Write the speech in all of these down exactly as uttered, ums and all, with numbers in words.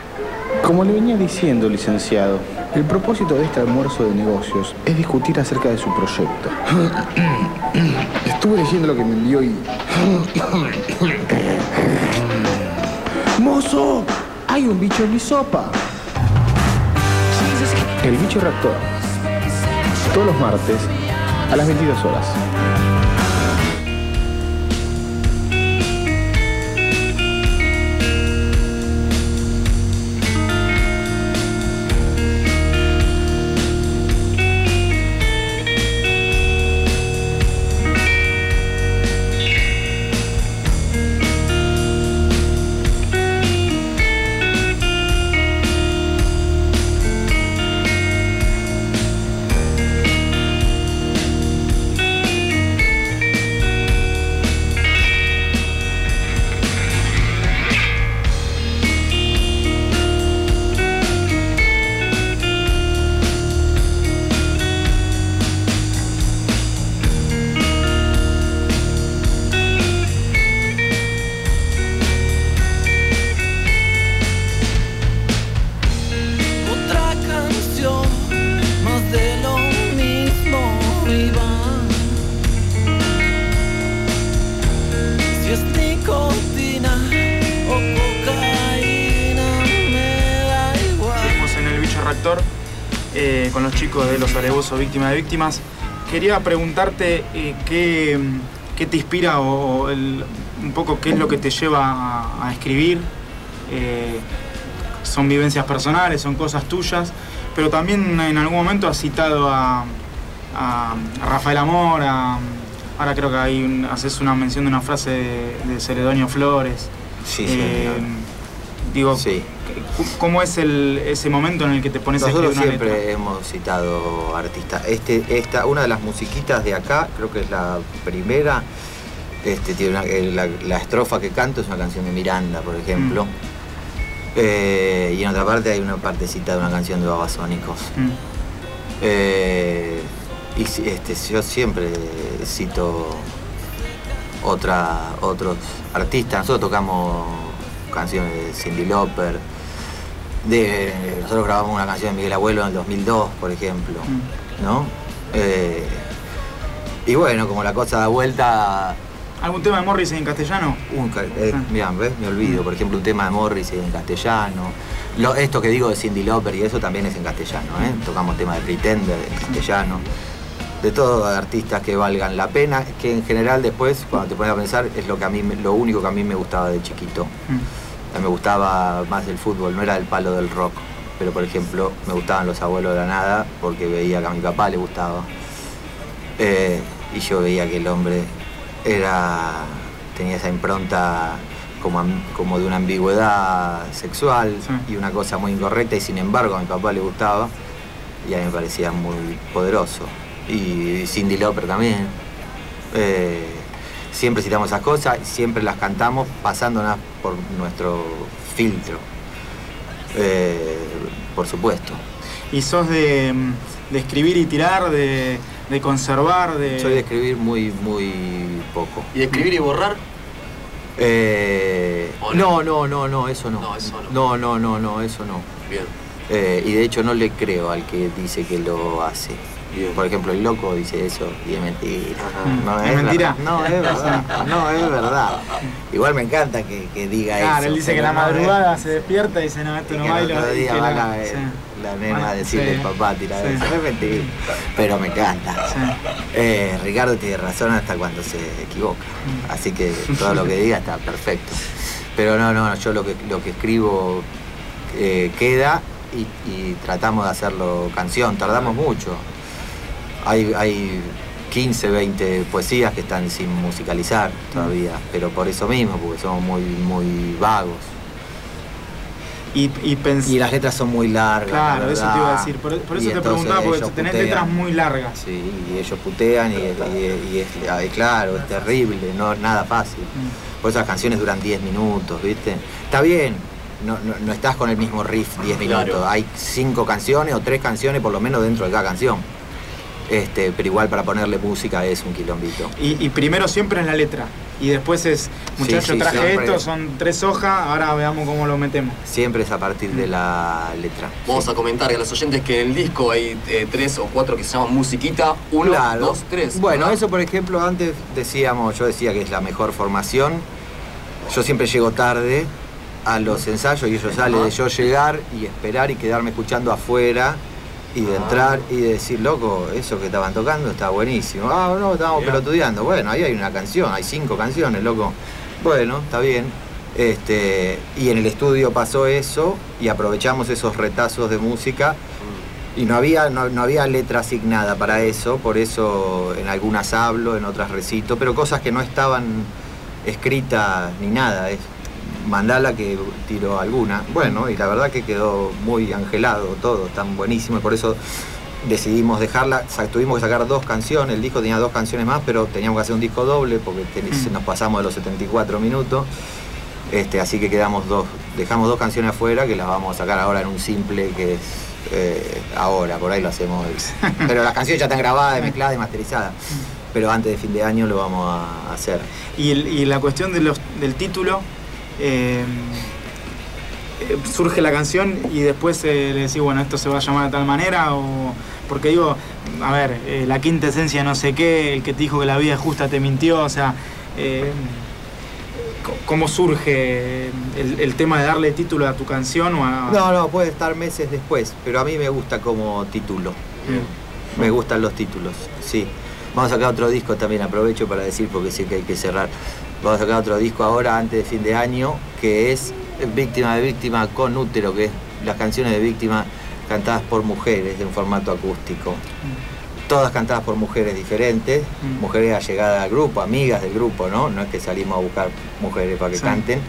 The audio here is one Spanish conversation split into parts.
Como le venía diciendo, licenciado, el propósito de este almuerzo de negocios es discutir acerca de su proyecto. Estuve leyendo lo que me envió y... ¡Mozo! ¡Hay un bicho en mi sopa! El bicho reactor. Todos los martes a las veintidós horas. Eh, con los chicos de Los Alevosos, Víctimas de Víctimas. Quería preguntarte eh, qué, qué te inspira o, o el, un poco qué es lo que te lleva a, a escribir. Eh, son vivencias personales, son cosas tuyas, pero también en algún momento has citado a, a, a Rafael Amor, a, ahora creo que ahí un, haces una mención de una frase de, de Celedonio Flores. Sí, eh, sí. Digo, sí. ¿Cómo es el, ese momento en el que te pones Nosotros a escribir una siempre letra? hemos citado artistas. Este, esta, una de las musiquitas de acá, creo que es la primera, este, tiene una, la, la estrofa que canto es una canción de Miranda, por ejemplo. Mm. Eh, y en otra parte hay una partecita de una canción de Babasónicos. Mm. Eh, y este, yo siempre cito otra, otros artistas. Nosotros tocamos canciones de Cyndi Lauper. De, nosotros grabamos una canción de Miguel Abuelo en el dos mil dos, por ejemplo, mm. ¿no? Eh, y bueno, como la cosa da vuelta... ¿Algún tema de Morrissey en castellano? Un, eh, ah. Mirá, ¿ves? Me olvido, por ejemplo, un tema de Morrissey en castellano. Lo, esto que digo de Cyndi Lauper y eso también es en castellano, ¿eh? Tocamos temas de Pretender en castellano. De todos artistas que valgan la pena, que en general después, cuando te pones a pensar, es lo, que a mí, lo único que a mí me gustaba de chiquito. Mm. Me gustaba más el fútbol, no era el palo del rock, pero por ejemplo me gustaban Los Abuelos de la Nada porque veía que a mi papá le gustaba. Eh, y yo veía que el hombre era, tenía esa impronta como, como de una ambigüedad sexual, sí, y una cosa muy incorrecta, y sin embargo a mi papá le gustaba y a mí me parecía muy poderoso. Y Cyndi Lauper también. Eh, Siempre citamos esas cosas y siempre las cantamos pasándolas por nuestro filtro, eh, por supuesto. ¿Y sos de, de escribir y tirar, de, de conservar? De... Soy de escribir muy, muy poco. ¿Y de escribir y borrar? Eh, no? no, no, no, no, eso no. No, eso no. No, no, no, no, eso no. Bien. Eh, y de hecho no le creo al que dice que lo hace. Bien. Por ejemplo, el loco dice eso y es mentira. No, ¿Es, ¿Es mentira? Verdad. No, es verdad. No, es verdad. Igual me encanta que, que diga claro, eso. Claro, él dice que la madrugada es... se despierta y dice, no, esto no baila. El otro día va la, sí. la nena a decirle al papá, tira sí. eso. Es mentira. Pero me encanta. Sí. Eh, Ricardo tiene razón hasta cuando se equivoca. Así que todo lo que diga está perfecto. Pero no, no, yo lo que, lo que escribo eh, queda y, y tratamos de hacerlo canción. Tardamos mucho. Hay, hay quince, veinte poesías que están sin musicalizar todavía, pero por eso mismo, porque somos muy, muy vagos. Y, y, y las letras son muy largas. Claro, eso te iba a decir, por, por eso te preguntaba, porque tenés putean, letras muy largas. Sí, y ellos putean y, y, y es, y claro, es terrible, no es nada fácil. Mm. Por eso las canciones duran diez minutos, ¿viste? Está bien, no, no, no estás con el mismo riff diez minutos, claro. Hay cinco canciones o tres canciones por lo menos dentro de cada canción. Este, pero igual para ponerle música es un quilombito. Y, y primero siempre es la letra. Y después es, muchachos, sí, sí, traje siempre, esto, son tres hojas, ahora veamos cómo lo metemos. Siempre es a partir de la letra. Vamos sí. a comentar a los oyentes que en el disco hay eh, tres o cuatro que se llaman musiquita. Uno, claro. dos, tres. Bueno, ¿verdad? Eso por ejemplo, antes decíamos, yo decía que es la mejor formación. Yo siempre llego tarde a los ensayos y eso sale de yo llegar y esperar y quedarme escuchando afuera. Y de entrar y de decir, loco, eso que estaban tocando está buenísimo. Ah, no, estábamos pelotudeando. Bueno, ahí hay una canción, hay cinco canciones, loco. Bueno, está bien. Este, y en el estudio pasó eso y aprovechamos esos retazos de música y no había, no, no había letra asignada para eso, por eso en algunas hablo, en otras recito, pero cosas que no estaban escritas ni nada. Es, mandala que tiró alguna. Bueno, y la verdad que quedó muy angelado todo, tan buenísimo, y por eso decidimos dejarla. Tuvimos que sacar dos canciones, el disco tenía dos canciones más, pero teníamos que hacer un disco doble porque mm. nos pasamos de los setenta y cuatro minutos. Este, así que quedamos dos, dejamos dos canciones afuera que las vamos a sacar ahora en un simple que es eh, ahora, por ahí lo hacemos. Pero las canciones ya están grabadas, mezcladas y masterizadas. Pero antes de fin de año lo vamos a hacer. Y, el, y la cuestión de los, del título. Eh, eh, surge la canción y después eh, le decís, bueno, esto se va a llamar de tal manera, o porque digo, a ver, eh, la quinta esencia no sé qué, el que te dijo que la vida es justa te mintió, o sea, eh, ¿cómo surge el, el tema de darle título a tu canción? O a... No, no, puede estar meses después, pero a mí me gusta como título, mm. me gustan los títulos, sí. Vamos a sacar otro disco también, aprovecho para decir porque sé que hay que cerrar. Vamos a sacar otro disco ahora, antes de fin de año, que es Víctima de Víctima con Útero, que es las canciones de Víctima cantadas por mujeres en formato acústico. Mm. Todas cantadas por mujeres diferentes, mm. mujeres allegadas al grupo, amigas del grupo, ¿no? No es que salimos a buscar mujeres para que sí. canten.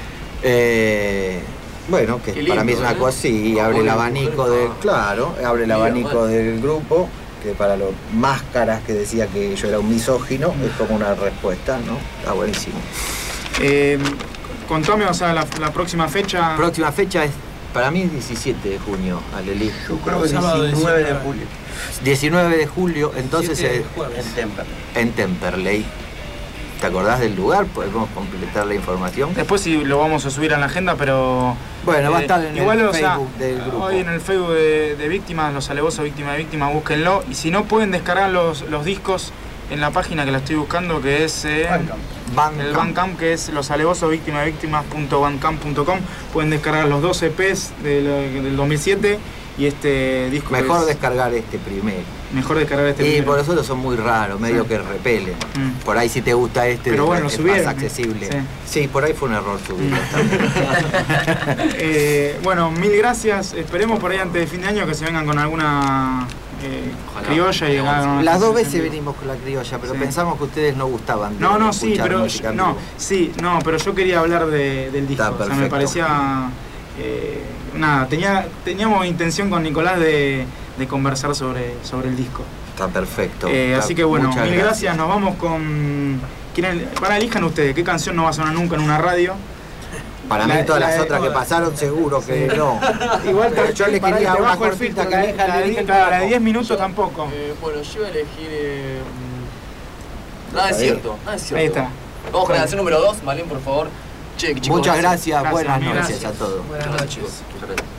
Eh, bueno, que lindo, para mí es una ¿eh? cosa, sí, abre el abanico del, claro, abre el abanico del grupo, que para los máscaras que decía que yo era un misógino, es como una respuesta, ¿no? Está buenísimo. Eh, contame, o sea, la, la próxima fecha... Próxima fecha es, para mí, diecisiete de junio, Alelí. Yo creo que diecinueve de julio. diecinueve de julio, entonces... Es, en Temperley. En Temperley. ¿Te acordás del lugar? Podemos completar la información. Después sí lo vamos a subir a la agenda, pero... Bueno, eh, va a estar en igual, el o Facebook sea, del grupo. Hoy en el Facebook de, de Víctimas, Los Alevosos Víctimas de Víctimas, búsquenlo. Y si no, pueden descargar los, los discos en la página que la estoy buscando, que es eh, Bandcamp. el Bandcamp, que es los alevosos víctimas de víctimas punto bandcamp punto com. Pueden descargar los dos E Pes del, del dos mil siete y este disco. Mejor es, descargar este primero. Mejor descargar este y primero. Y por nosotros son muy raros, medio sí. que repelen. Mm. Por ahí si te gusta este, pero bueno, es subieron, más accesible. Sí. sí, por ahí fue un error subirlo también. eh, bueno, mil gracias. Esperemos por ahí antes de fin de año que se vengan con alguna eh, criolla. Y no, las dos veces venimos con la criolla, pero sí. pensamos que ustedes no gustaban. De no, no, sí, pero yo, no, sí, no, pero yo quería hablar de, del disco. O sea, me parecía... Eh, nada, tenía, teníamos intención con Nicolás de, de conversar sobre, sobre el disco. Está perfecto. Eh, Está, así que bueno, mil gracias. gracias. Nos vamos con... ¿Quieren, para, elijan ustedes, ¿qué canción no va a sonar nunca en una radio? Para la, mí todas las otras que pasaron seguro que sí. no. Igual te, yo le quería una cortita que elija la, de la, la de diez minutos yo, tampoco. Eh, bueno, yo voy a elegir... Eh, nada es cierto, nada es cierto. Ahí está. Vamos con la canción número dos, Malén, por favor. Che, chicos, muchas gracias, gracias buenas noches gracias. a todos. Buenas noches. Muchas gracias.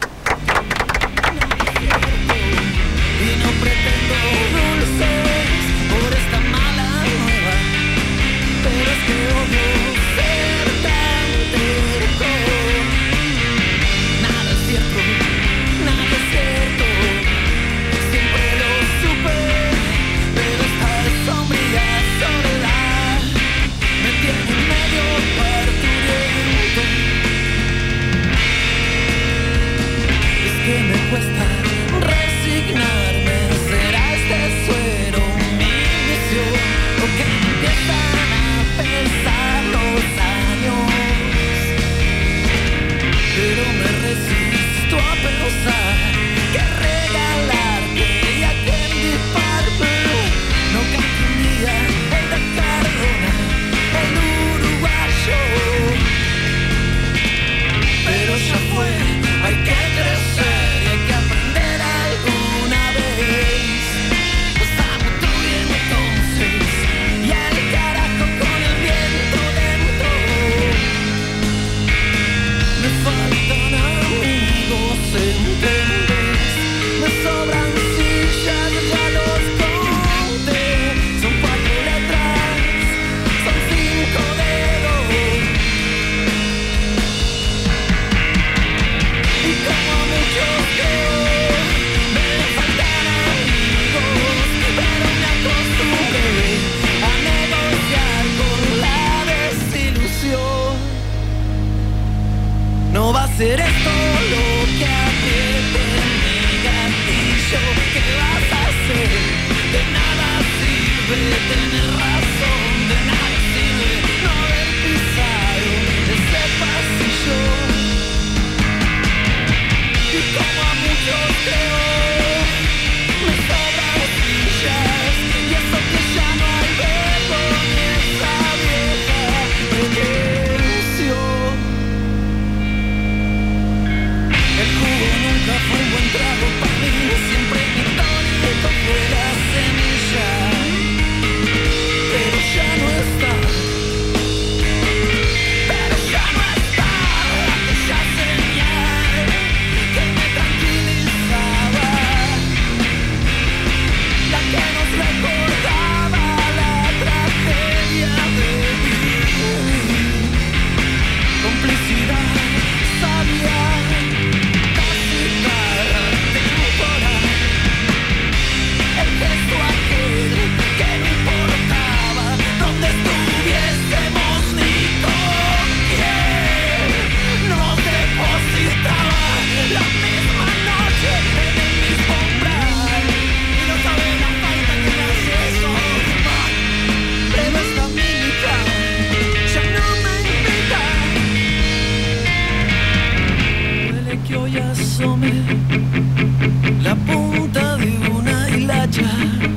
Y no pretendo dulces por esta mala nueva, pero es que odio ser tan terco. Nada es cierto, nada es cierto, siempre lo supe, pero esta sombría soledad me tiene medio parturiento. que asome la punta de una hilacha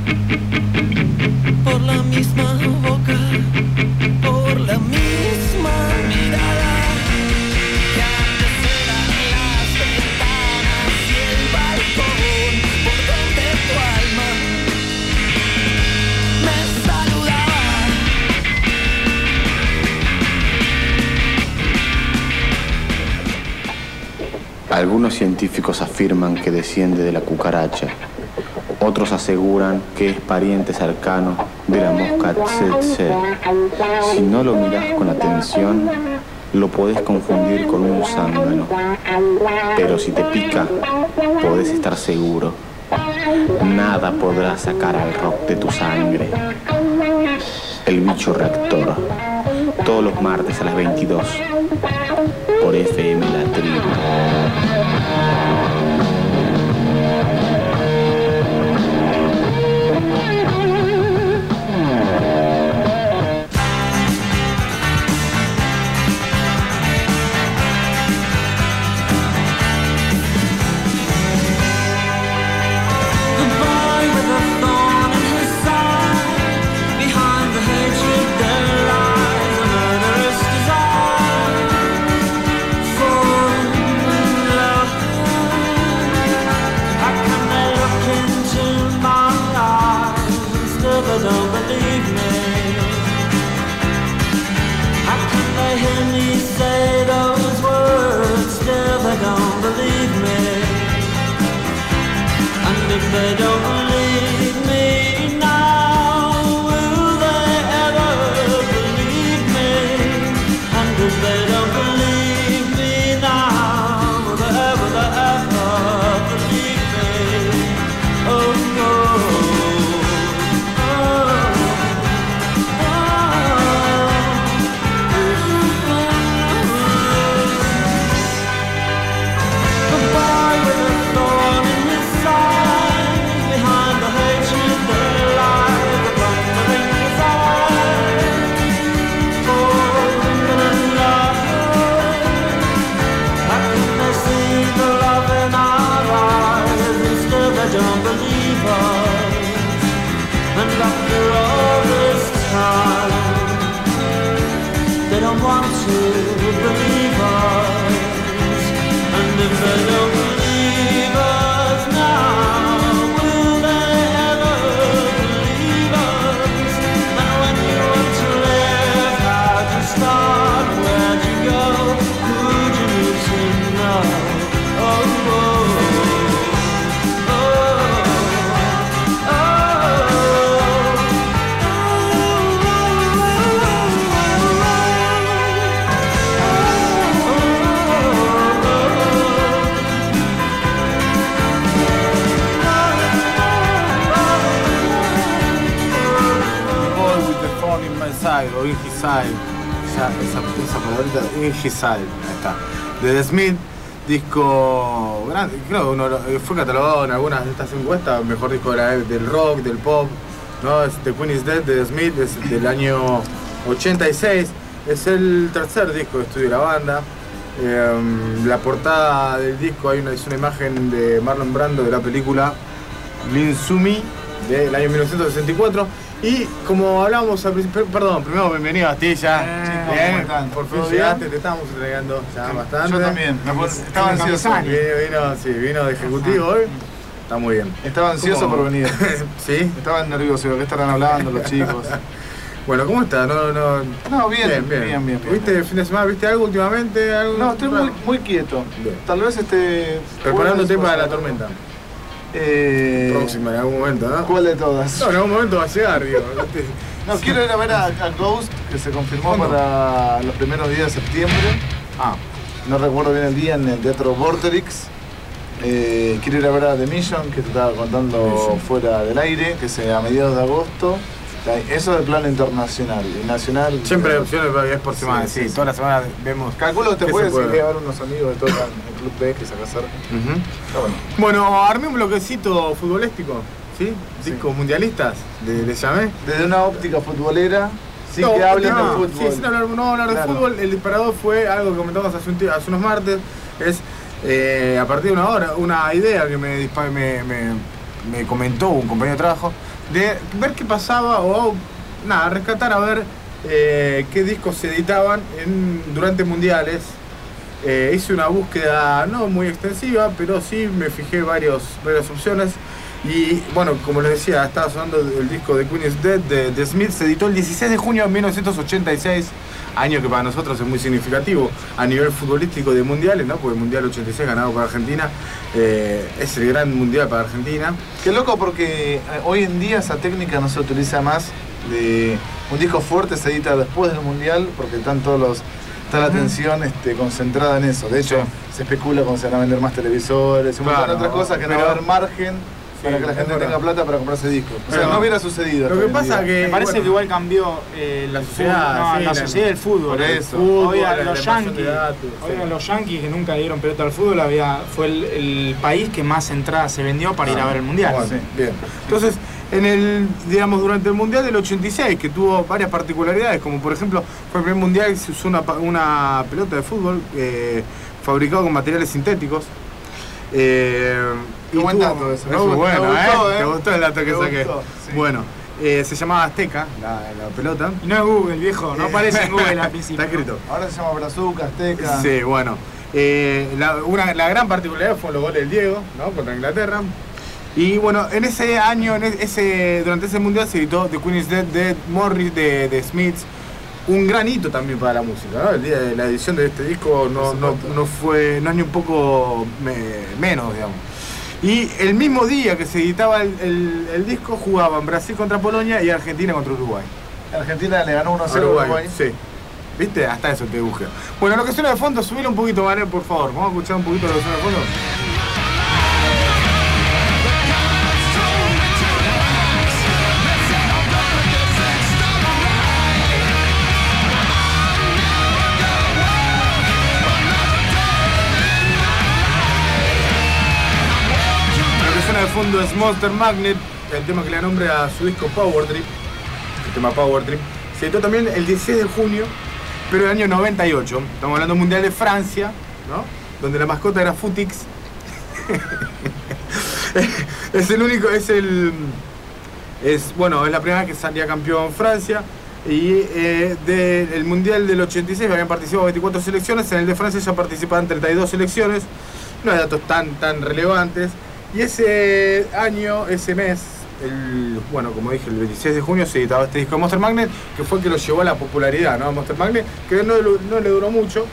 por la misma boca, por la misma mirada que antes eran las ventanas y el balcón por donde tu alma me saludaba. Algunos científicos afirman que desciende de la cucaracha. Otros aseguran que es pariente cercano de la mosca tsetse. Si no lo mirás con atención, lo podés confundir con un zángano. Pero si te pica, podés estar seguro. Nada podrá sacar al rock de tu sangre. El bicho reactor. Todos los martes a las veintidós. Por F M La Tribu. They don't believe me now. Will they ever believe me? And if they don't believe me now, will they ever, will they ever believe me? Oh no. Want to believe us, and if they don't believe us now, will they ever believe us? And when you want to live, how'd you start? Where'd you go? Who'd you need to know? Oh, oh, o In His Side, ya esa, esa palabrita, In His Side, ahí está, de The Smith, disco grande, creo que uno fue catalogado en algunas de estas encuestas, mejor disco de la, del rock, del pop, ¿no? Es The Queen Is Dead de The Smith, es del año ochenta y seis, es el tercer disco de estudio de la banda. Eh, la portada del disco hay una, es una imagen de Marlon Brando de la película Lin Sumi del año mil novecientos sesenta y cuatro. Y como hablábamos al principio, perdón, primero bienvenido a Astilla. Eh, Bien, ¿cómo por fin llegaste, te estábamos entregando ya Sí, bastante. yo también, me- estaba ansioso. Vino, vino, sí, vino de ejecutivo hoy. Está muy bien. Estaba ansioso ¿Cómo? por venir. ¿Sí? Estaba nervioso, ¿de qué estarán hablando los chicos? Bueno, ¿cómo estás? No, no, No, bien, bien, bien, bien, bien. ¿Viste el fin de semana? ¿Viste algo últimamente? ¿Algo? No, estoy muy, muy quieto. Bien. Tal vez este. Preparándote para la tormenta. Eh, Próxima, en algún momento, ¿no? ¿Cuál de todas? No, en algún momento va a llegar, digo. No, quiero ir a ver a, a Ghost, que se confirmó ¿Cuándo? para los primeros días de septiembre. Ah, No recuerdo bien el día, en el Teatro Vorterix. Eh, quiero ir a ver a The Mission, que te estaba contando Mission. fuera del aire, que es a mediados de agosto. Eso de plano internacional y nacional. siempre hay eh, opciones, es por semana, sí, sí, sí. toda la semana vemos. Calculo que te ¿Qué puedes se puede? ir a ver unos amigos que tocan en Club B, que saca cerca. Ujú. Está bueno. Bueno, armé un bloquecito futbolístico, ¿sí? Sí. Discos mundialistas, le, le llamé. Desde una óptica futbolera, sin No, que hablen no, de fútbol. Sí, sin hablar, no vamos a hablar Claro. de fútbol. El disparador fue algo que comentamos hace, un tie- hace unos martes, es eh, a partir de una hora, una idea que me, me, me, me comentó un compañero de trabajo, de ver qué pasaba o nada, rescatar a ver eh, qué discos se editaban en, durante mundiales. Eh, hice una búsqueda no muy extensiva, pero sí me fijé varios, varias opciones. Y bueno, como les decía, estaba sonando el disco de Queen is Dead de The Smiths. Se editó el dieciséis de junio de mil novecientos ochenta y seis, año que para nosotros es muy significativo a nivel futbolístico de mundiales, ¿no? Porque el Mundial ochenta y seis ganado por Argentina, eh, es el gran mundial para Argentina. Qué loco, porque hoy en día esa técnica no se utiliza más. De un disco fuerte se edita después del mundial, porque están todos los, está la atención este, concentrada en eso. De hecho, sí, se especula con se van a vender más televisores, un montón de otras cosas que no va a haber margen para que la gente tenga plata para comprarse discos. O sea, Pero no hubiera sucedido. Lo que pasa día. que Me parece bueno, que igual cambió eh, la, sociedad, no, sí, la la- sociedad del fútbol. por eso. Hoy a Fútbol, los la invasión Yankees, de datos, hoy sí. a los Yankees que nunca dieron pelota al fútbol, había, fue el, el país que más entradas se vendió para ir a ver el mundial. Bueno, bien. Entonces, en el, digamos, durante el Mundial del ochenta y seis, que tuvo varias particularidades, como por ejemplo, fue el primer Mundial que se usó una, pa- una pelota de fútbol eh, fabricada con materiales sintéticos. Eh, Qué y buen tuvo- dato ese, Me me gustó, gustó, bueno, me ¿eh? gustó, ¿eh? Te gustó el dato que Me saqué. gustó, sí. Bueno, eh, se llamaba Azteca, la, la pelota. Y no es Google, viejo, no aparece en Google al principio. Está escrito. Ahora se llama Brazuca, Azteca. Sí, bueno. Eh, la, una, la gran particularidad fue los goles del Diego, ¿no? Contra Inglaterra. Y bueno, en ese año, en ese, durante ese mundial se editó The Queen is Dead de Morris, de, de Smiths. Un gran hito también para la música, ¿no? El día de la edición de este disco no, no, no fue, no es ni un poco me- menos, digamos. Y el mismo día que se editaba el, el, el disco jugaban Brasil contra Polonia y Argentina contra Uruguay. Argentina le ganó uno a cero a Uruguay, Uruguay. sí. ¿Viste? Hasta eso te busqué. Bueno, lo que suena de fondo, subilo un poquito, Manuel, por favor. Vamos a escuchar un poquito lo que suena de fondo. Lo que suena de fondo es Monster Magnet, el tema que le da nombre a su disco Power Trip. El tema Power Trip. Se editó también el dieciséis de junio, pero del año noventa y ocho. Estamos hablando del Mundial de Francia, ¿no? Donde la mascota era Futix. Es el único, es el... Es, bueno, es la primera vez que salía campeón Francia. Y eh, del Mundial del ochenta y seis habían participado veinticuatro selecciones. En el de Francia ya participaban treinta y dos selecciones. No hay datos tan, tan relevantes. Y ese año, ese mes, el, bueno, como dije, el veintiséis de junio se editaba este disco de Monster Magnet, que fue el que lo llevó a la popularidad, ¿no? Monster Magnet, que no, no le duró mucho.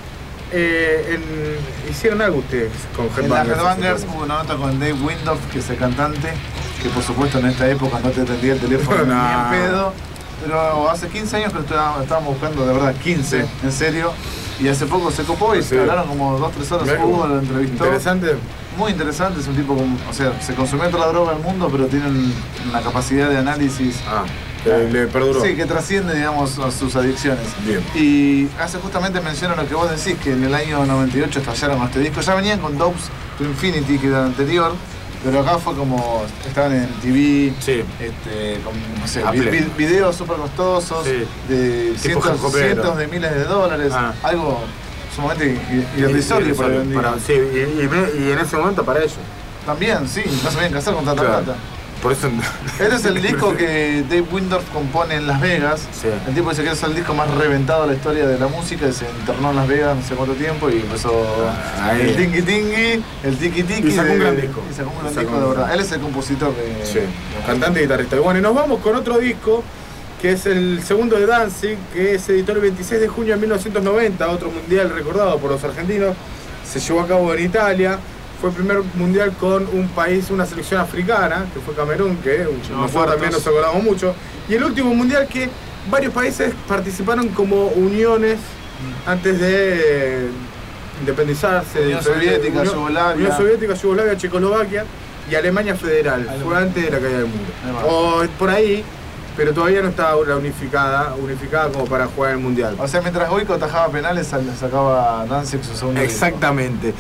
Eh, en, ¿Hicieron algo ustedes con En la Headbangers? Headbangers hubo una nota con Dave Windorf, que es el cantante, que por supuesto en esta época no te atendía el teléfono ni No. en pedo. Pero hace quince años que lo estábamos, estábamos buscando, de verdad, quince, Sí. en serio. Y hace poco se copó y Sí. se hablaron como dos, tres horas, Mirá hubo, cómo- lo entrevistó. Interesante. Muy interesante, es un tipo con, o sea, se consumió toda la droga del mundo, pero tiene un- una capacidad de análisis. Ah, que le perduró. Sí, que trasciende, digamos, a sus adicciones. Bien. Y hace justamente mención a lo que vos decís, que en el año noventa y ocho estallaron con este disco. Ya venían con Dopes to Infinity, que era el anterior, pero acá fue como, estaban en T V, Sí. este, con, no sé, A vi- pleno. vi- videos súper costosos, Sí. de Tipo cientos, Jacob Pedro. cientos de miles de dólares, Ah. algo sumamente irrisorio para hoy en día. Para- sí, y, y me- y en ese momento para ellos. También, sí, no se sabían qué hacer con tanta Claro. plata. Por eso. Este es el disco que Dave Windorf compone en Las Vegas. Sí. El tipo dice que es el disco más reventado de la historia de la música y se internó en Las Vegas no sé cuánto tiempo y empezó Ah, ahí. el tingui tingui, el tiki tiki. Y sacó de- un gran disco. Y sacó un gran Sacó disco un de gran verdad. Él es el compositor de. Sí, cantante y guitarrista. Y bueno, y nos vamos con otro disco, que es el segundo de Danzig, que se editó el veintiséis de junio de mil novecientos noventa, otro mundial recordado por los argentinos. Se llevó a cabo en Italia. Fue el primer mundial con un país, una selección africana, que fue Camerún, que nosotros cuartos. también nos acordamos mucho. Y el último mundial que varios países participaron como uniones antes de independizarse. de Unión diferentes- Soviética, Unión- Yugoslavia. Unión Soviética, Yugoslavia, Checoslovaquia y Alemania Federal. Fue antes de la caída del muro. Ahí va. O por ahí, pero todavía no estaba la unificada, unificada como para jugar el mundial. O sea, mientras Goico atajaba penales, sal- sacaba Danzig su segundo disco. Exactamente.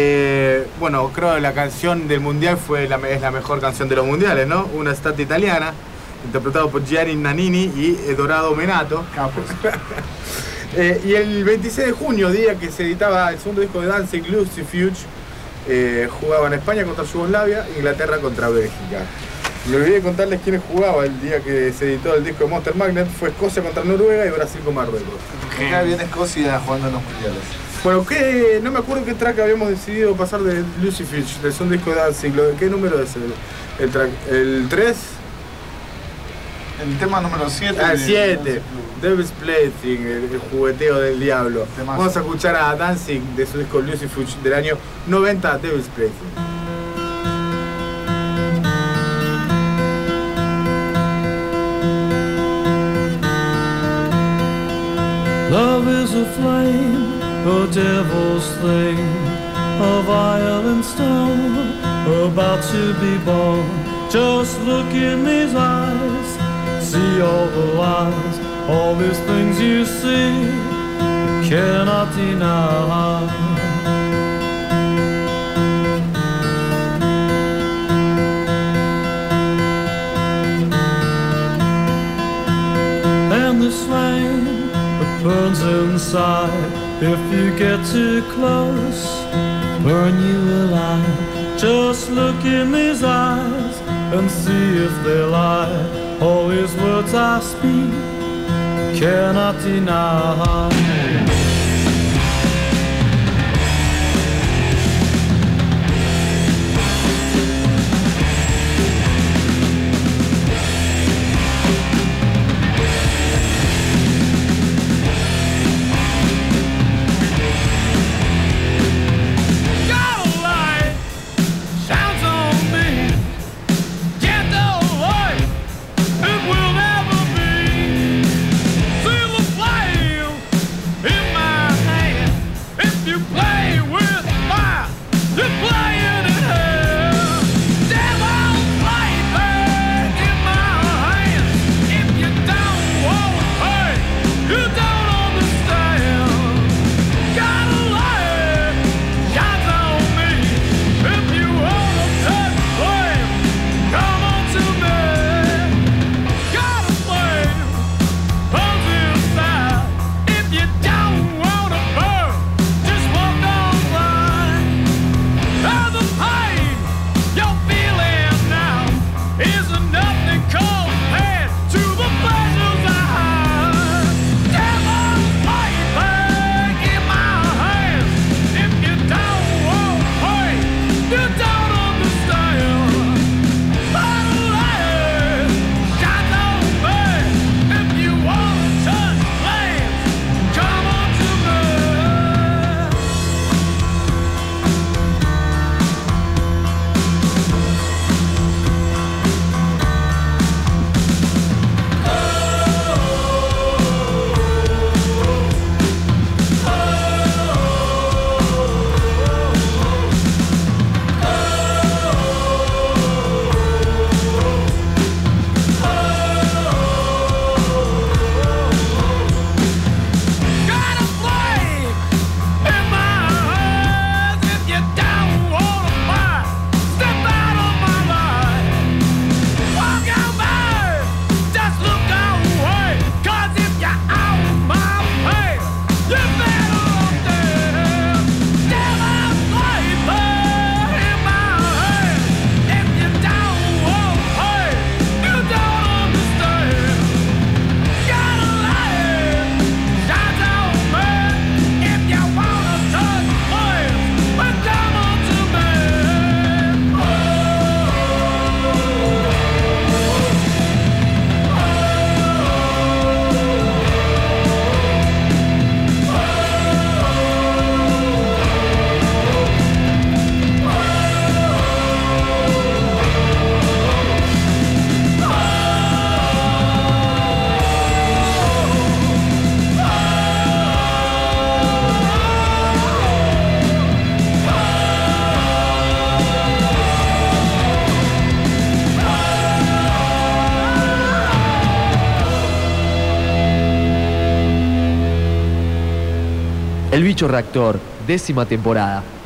Eh, bueno, creo que la canción del mundial fue la, es la mejor canción de los mundiales, ¿no? Una estate italiana, interpretado por Gianni Nannini y Edoardo Menato. Capos. Eh, y el veintiséis de junio, día que se editaba el segundo disco de Danzig, Lucifuge, eh, jugaban España contra Yugoslavia, Inglaterra contra Bélgica. Me olvidé de contarles quiénes jugaban el día que se editó el disco de Monster Magnet. Fue Escocia contra Noruega y Brasil con Marruecos. Acá viene Escocia jugando en los mundiales. Bueno, ¿qué? No me acuerdo qué track habíamos decidido pasar de Lucy Fish, del son disco de Danzig. ¿Qué número es el, el track? ¿El tres? El tema número siete. Ah, el siete. Devil's Plaything, el, el jugueteo del diablo. Temazo. Vamos a escuchar a Danzig de su disco Lucy Fish del año noventa, Devil's Plaything. Love is a flame, a devil's thing, a violent stone, about to be born. Just look in these eyes, see all the lies, all these things you see, you cannot deny. And this flame burns inside. If you get too close, burn you alive. Just look in these eyes and see if they lie. All these words I speak cannot deny. El Bicho Reactor, décima temporada.